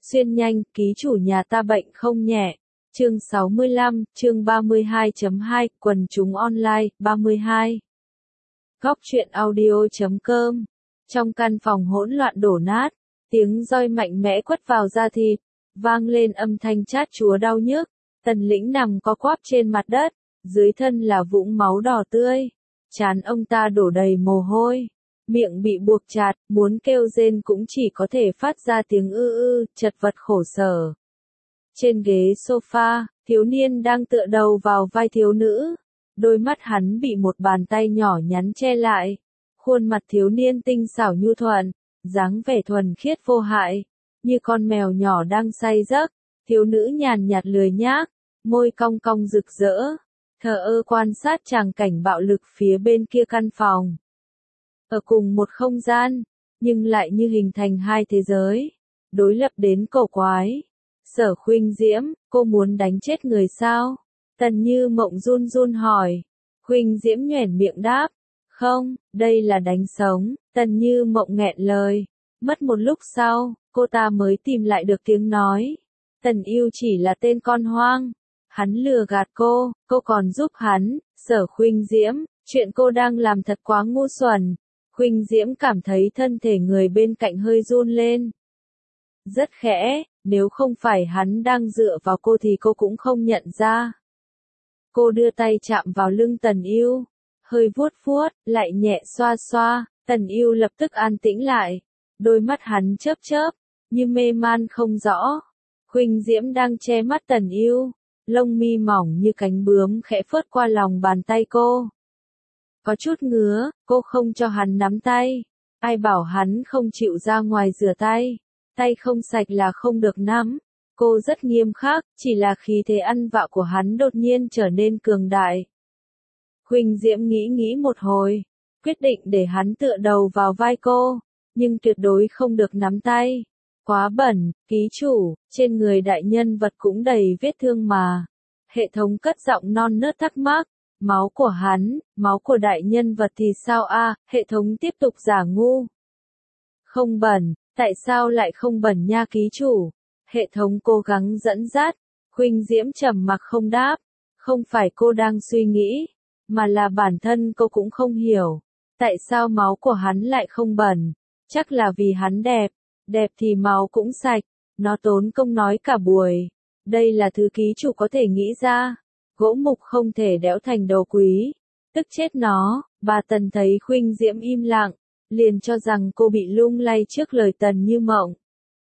Xuyên nhanh, ký chủ nhà ta bệnh không nhẹ. Chương 65, chương 32.2, quần chúng online, 32. Góc truyện audio.com. Trong căn phòng hỗn loạn đổ nát, tiếng roi mạnh mẽ quất vào da thịt, vang lên âm thanh chát chúa đau nhức. Tần Lĩnh nằm co quắp trên mặt đất, dưới thân là vũng máu đỏ tươi. Trán ông ta đổ đầy mồ hôi, miệng bị buộc chặt, muốn kêu rên cũng chỉ có thể phát ra tiếng ư, chật vật khổ sở. Trên ghế sofa, thiếu niên đang tựa đầu vào vai thiếu nữ. Đôi mắt hắn bị một bàn tay nhỏ nhắn che lại. Khuôn mặt thiếu niên tinh xảo nhu thuận, dáng vẻ thuần khiết vô hại, như con mèo nhỏ đang say giấc. Thiếu nữ nhàn nhạt lười nhác, môi cong cong rực rỡ, thờ ơ quan sát tràng cảnh bạo lực phía bên kia căn phòng. Ở cùng một không gian, nhưng lại như hình thành hai thế giới, đối lập đến cổ quái. Sở Khuynh Diễm, cô muốn đánh chết người sao? Tần Như Mộng run run hỏi. Khuynh Diễm nhoẻn miệng đáp. Không, đây là đánh sống. Tần Như Mộng nghẹn lời. Mất một lúc sau, cô ta mới tìm lại được tiếng nói. Tần Yêu chỉ là tên con hoang. Hắn lừa gạt cô còn giúp hắn. Sở Khuynh Diễm, chuyện cô đang làm thật quá ngu xuẩn. Khuynh Diễm cảm thấy thân thể người bên cạnh hơi run lên. Rất khẽ, nếu không phải hắn đang dựa vào cô thì cô cũng không nhận ra. Cô đưa tay chạm vào lưng Tần Yêu, hơi vuốt vuốt, lại nhẹ xoa xoa. Tần Yêu lập tức an tĩnh lại, đôi mắt hắn chớp chớp, như mê man không rõ. Khuynh Diễm đang che mắt Tần Yêu, lông mi mỏng như cánh bướm khẽ phớt qua lòng bàn tay cô. Có chút ngứa, cô không cho hắn nắm tay. Ai bảo hắn không chịu ra ngoài rửa tay. Tay không sạch là không được nắm. Cô rất nghiêm khắc, chỉ là khí thế ăn vạ của hắn đột nhiên trở nên cường đại. Khuynh Diễm nghĩ một hồi, quyết định để hắn tựa đầu vào vai cô, nhưng tuyệt đối không được nắm tay. Quá bẩn, ký chủ, trên người đại nhân vật cũng đầy vết thương mà. Hệ thống cất giọng non nớt thắc mắc. Máu của hắn, máu của đại nhân vật thì sao a? Hệ thống tiếp tục giả ngu. Không bẩn, tại sao lại không bẩn nha ký chủ? Hệ thống cố gắng dẫn dắt. Khuynh Diễm trầm mặc không đáp. Không phải cô đang suy nghĩ, mà là bản thân cô cũng không hiểu. Tại sao máu của hắn lại không bẩn? Chắc là vì hắn đẹp. Đẹp thì máu cũng sạch. Nó tốn công nói cả buổi. Đây là thứ ký chủ có thể nghĩ ra. Gỗ mục không thể đẽo thành đồ quý. Tức chết nó. Bà Tần thấy Khuynh Diễm im lặng, liền cho rằng cô bị lung lay trước lời Tần Như Mộng.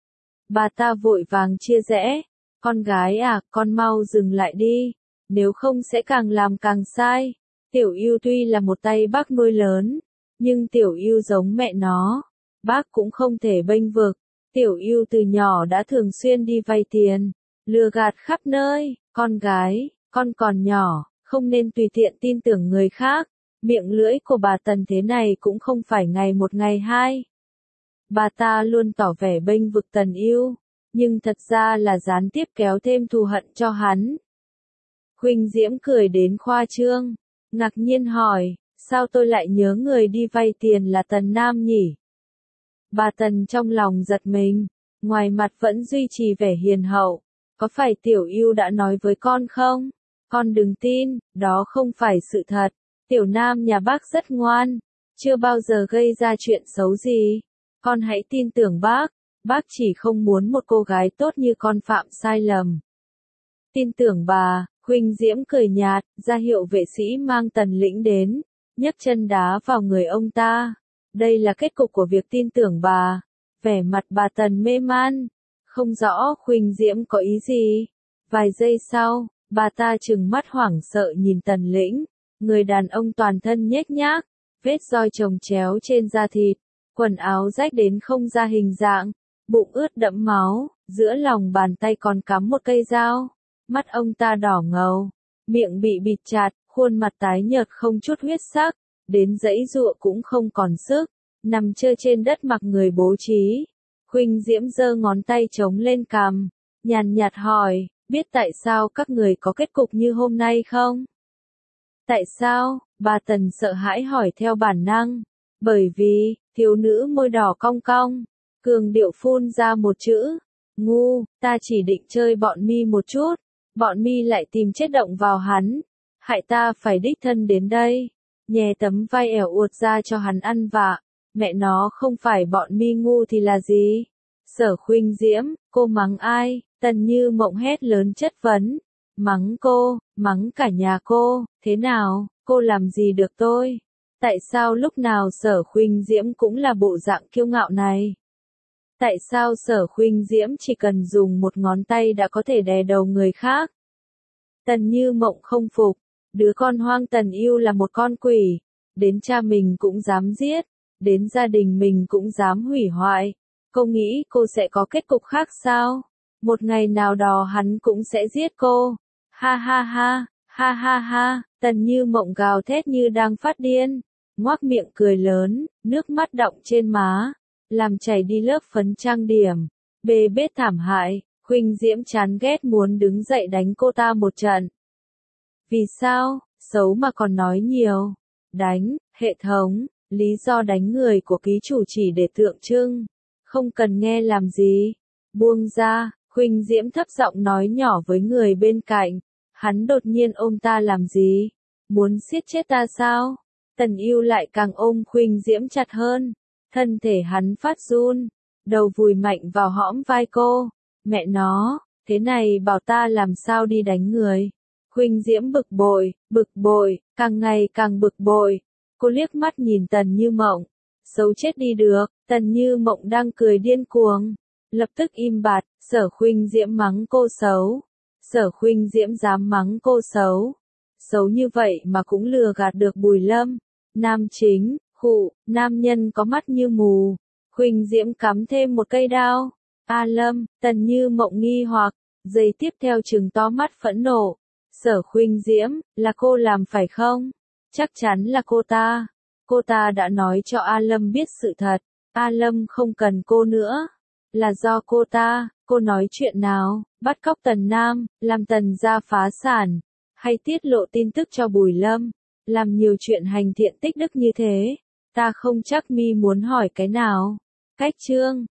Bà ta vội vàng chia rẽ. Con gái à, con mau dừng lại đi. Nếu không sẽ càng làm càng sai. Tiểu Yêu tuy là một tay bác nuôi lớn, nhưng Tiểu Yêu giống mẹ nó. Bác cũng không thể bênh vực. Tiểu Yêu từ nhỏ đã thường xuyên đi vay tiền, lừa gạt khắp nơi. Con gái, con còn nhỏ, không nên tùy tiện tin tưởng người khác. Miệng lưỡi của bà Tần thế này cũng không phải ngày một ngày hai. Bà ta luôn tỏ vẻ bênh vực Tần Yêu, nhưng thật ra là gián tiếp kéo thêm thù hận cho hắn. Khuynh Diễm cười đến khoa trương, ngạc nhiên hỏi, sao tôi lại nhớ người đi vay tiền là Tần Nam nhỉ? Bà Tần trong lòng giật mình, ngoài mặt vẫn duy trì vẻ hiền hậu. Có phải Tiểu Yêu đã nói với con không? Con đừng tin, đó không phải sự thật. Tiểu Nam nhà bác rất ngoan, chưa bao giờ gây ra chuyện xấu gì. Con hãy tin tưởng bác chỉ không muốn một cô gái tốt như con phạm sai lầm. Tin tưởng bà. Khuynh Diễm cười nhạt, ra hiệu vệ sĩ mang Tần Lĩnh đến, nhấc chân đá vào người ông ta. Đây là kết cục của việc tin tưởng bà. Vẻ mặt bà Tần mê man, không rõ Khuynh Diễm có ý gì. Vài giây sau, bà ta trừng mắt hoảng sợ nhìn Tần Lĩnh. Người đàn ông toàn thân nhếch nhác, vết roi chồng chéo trên da thịt, quần áo rách đến không ra hình dạng, bụng ướt đẫm máu, giữa lòng bàn tay còn cắm một cây dao. Mắt ông ta đỏ ngầu, miệng bị bịt chặt, khuôn mặt tái nhợt không chút huyết sắc, đến giãy giụa cũng không còn sức, nằm trơ trên đất mặc người bố trí. Khuynh Diễm giơ ngón tay chống lên cằm, nhàn nhạt hỏi, biết tại sao các người có kết cục như hôm nay không? Tại sao? Bà Tần sợ hãi hỏi theo bản năng. Bởi vì, thiếu nữ môi đỏ cong cong, cường điệu phun ra một chữ. Ngu, ta chỉ định chơi bọn mi một chút, bọn mi lại tìm chết động vào hắn, hại ta phải đích thân đến đây, nhè tấm vai ẻo uột ra cho hắn ăn vạ, mẹ nó không phải bọn mi ngu thì là gì? Sở Khuynh Diễm, cô mắng ai? Tần Như Mộng hét lớn chất vấn, mắng cô, mắng cả nhà cô, thế nào, cô làm gì được tôi? Tại sao lúc nào Sở Khuynh Diễm cũng là bộ dạng kiêu ngạo này? Tại sao Sở Khuynh Diễm chỉ cần dùng một ngón tay đã có thể đè đầu người khác? Tần Như Mộng không phục, đứa con hoang Tần Yêu là một con quỷ, đến cha mình cũng dám giết, đến gia đình mình cũng dám hủy hoại. Cô nghĩ cô sẽ có kết cục khác sao? Một ngày nào đó hắn cũng sẽ giết cô. Ha ha ha, ha ha ha, Tần Như Mộng gào thét như đang phát điên, ngoác miệng cười lớn, nước mắt đọng trên má, làm chảy đi lớp phấn trang điểm. Bê bết thảm hại, Khuynh Diễm chán ghét muốn đứng dậy đánh cô ta một trận. Vì sao, xấu mà còn nói nhiều. Đánh, hệ thống, lý do đánh người của ký chủ chỉ để tượng trưng. Không cần nghe làm gì. Buông ra, Khuynh Diễm thấp giọng nói nhỏ với người bên cạnh. Hắn đột nhiên ôm ta làm gì? Muốn siết chết ta sao? Tần Yêu lại càng ôm Khuynh Diễm chặt hơn. Thân thể hắn phát run. Đầu vùi mạnh vào hõm vai cô. Mẹ nó, thế này bảo ta làm sao đi đánh người? Khuynh Diễm bực bội, càng ngày càng bực bội. Cô liếc mắt nhìn Tần Như Mộng. Xấu chết đi được, Tần Như Mộng đang cười điên cuồng. Lập tức im bặt, Sở Khuynh Diễm mắng cô xấu. Sở Khuynh Diễm dám mắng cô xấu. Xấu như vậy mà cũng lừa gạt được Bùi Lâm. Nam chính, nam nhân có mắt như mù. Khuynh Diễm cắm thêm một cây đao. A Lâm, Tần Như Mộng nghi hoặc, giây tiếp theo trừng to mắt phẫn nộ. Sở Khuynh Diễm, là cô làm phải không? Chắc chắn là cô ta. Cô ta đã nói cho A Lâm biết sự thật. A Lâm không cần cô nữa. Là do cô nói chuyện nào, bắt cóc Tần Nam, làm Tần gia phá sản, hay tiết lộ tin tức cho Bùi Lâm, làm nhiều chuyện hành thiện tích đức như thế. Ta không chắc mi muốn hỏi cái nào. Cách chương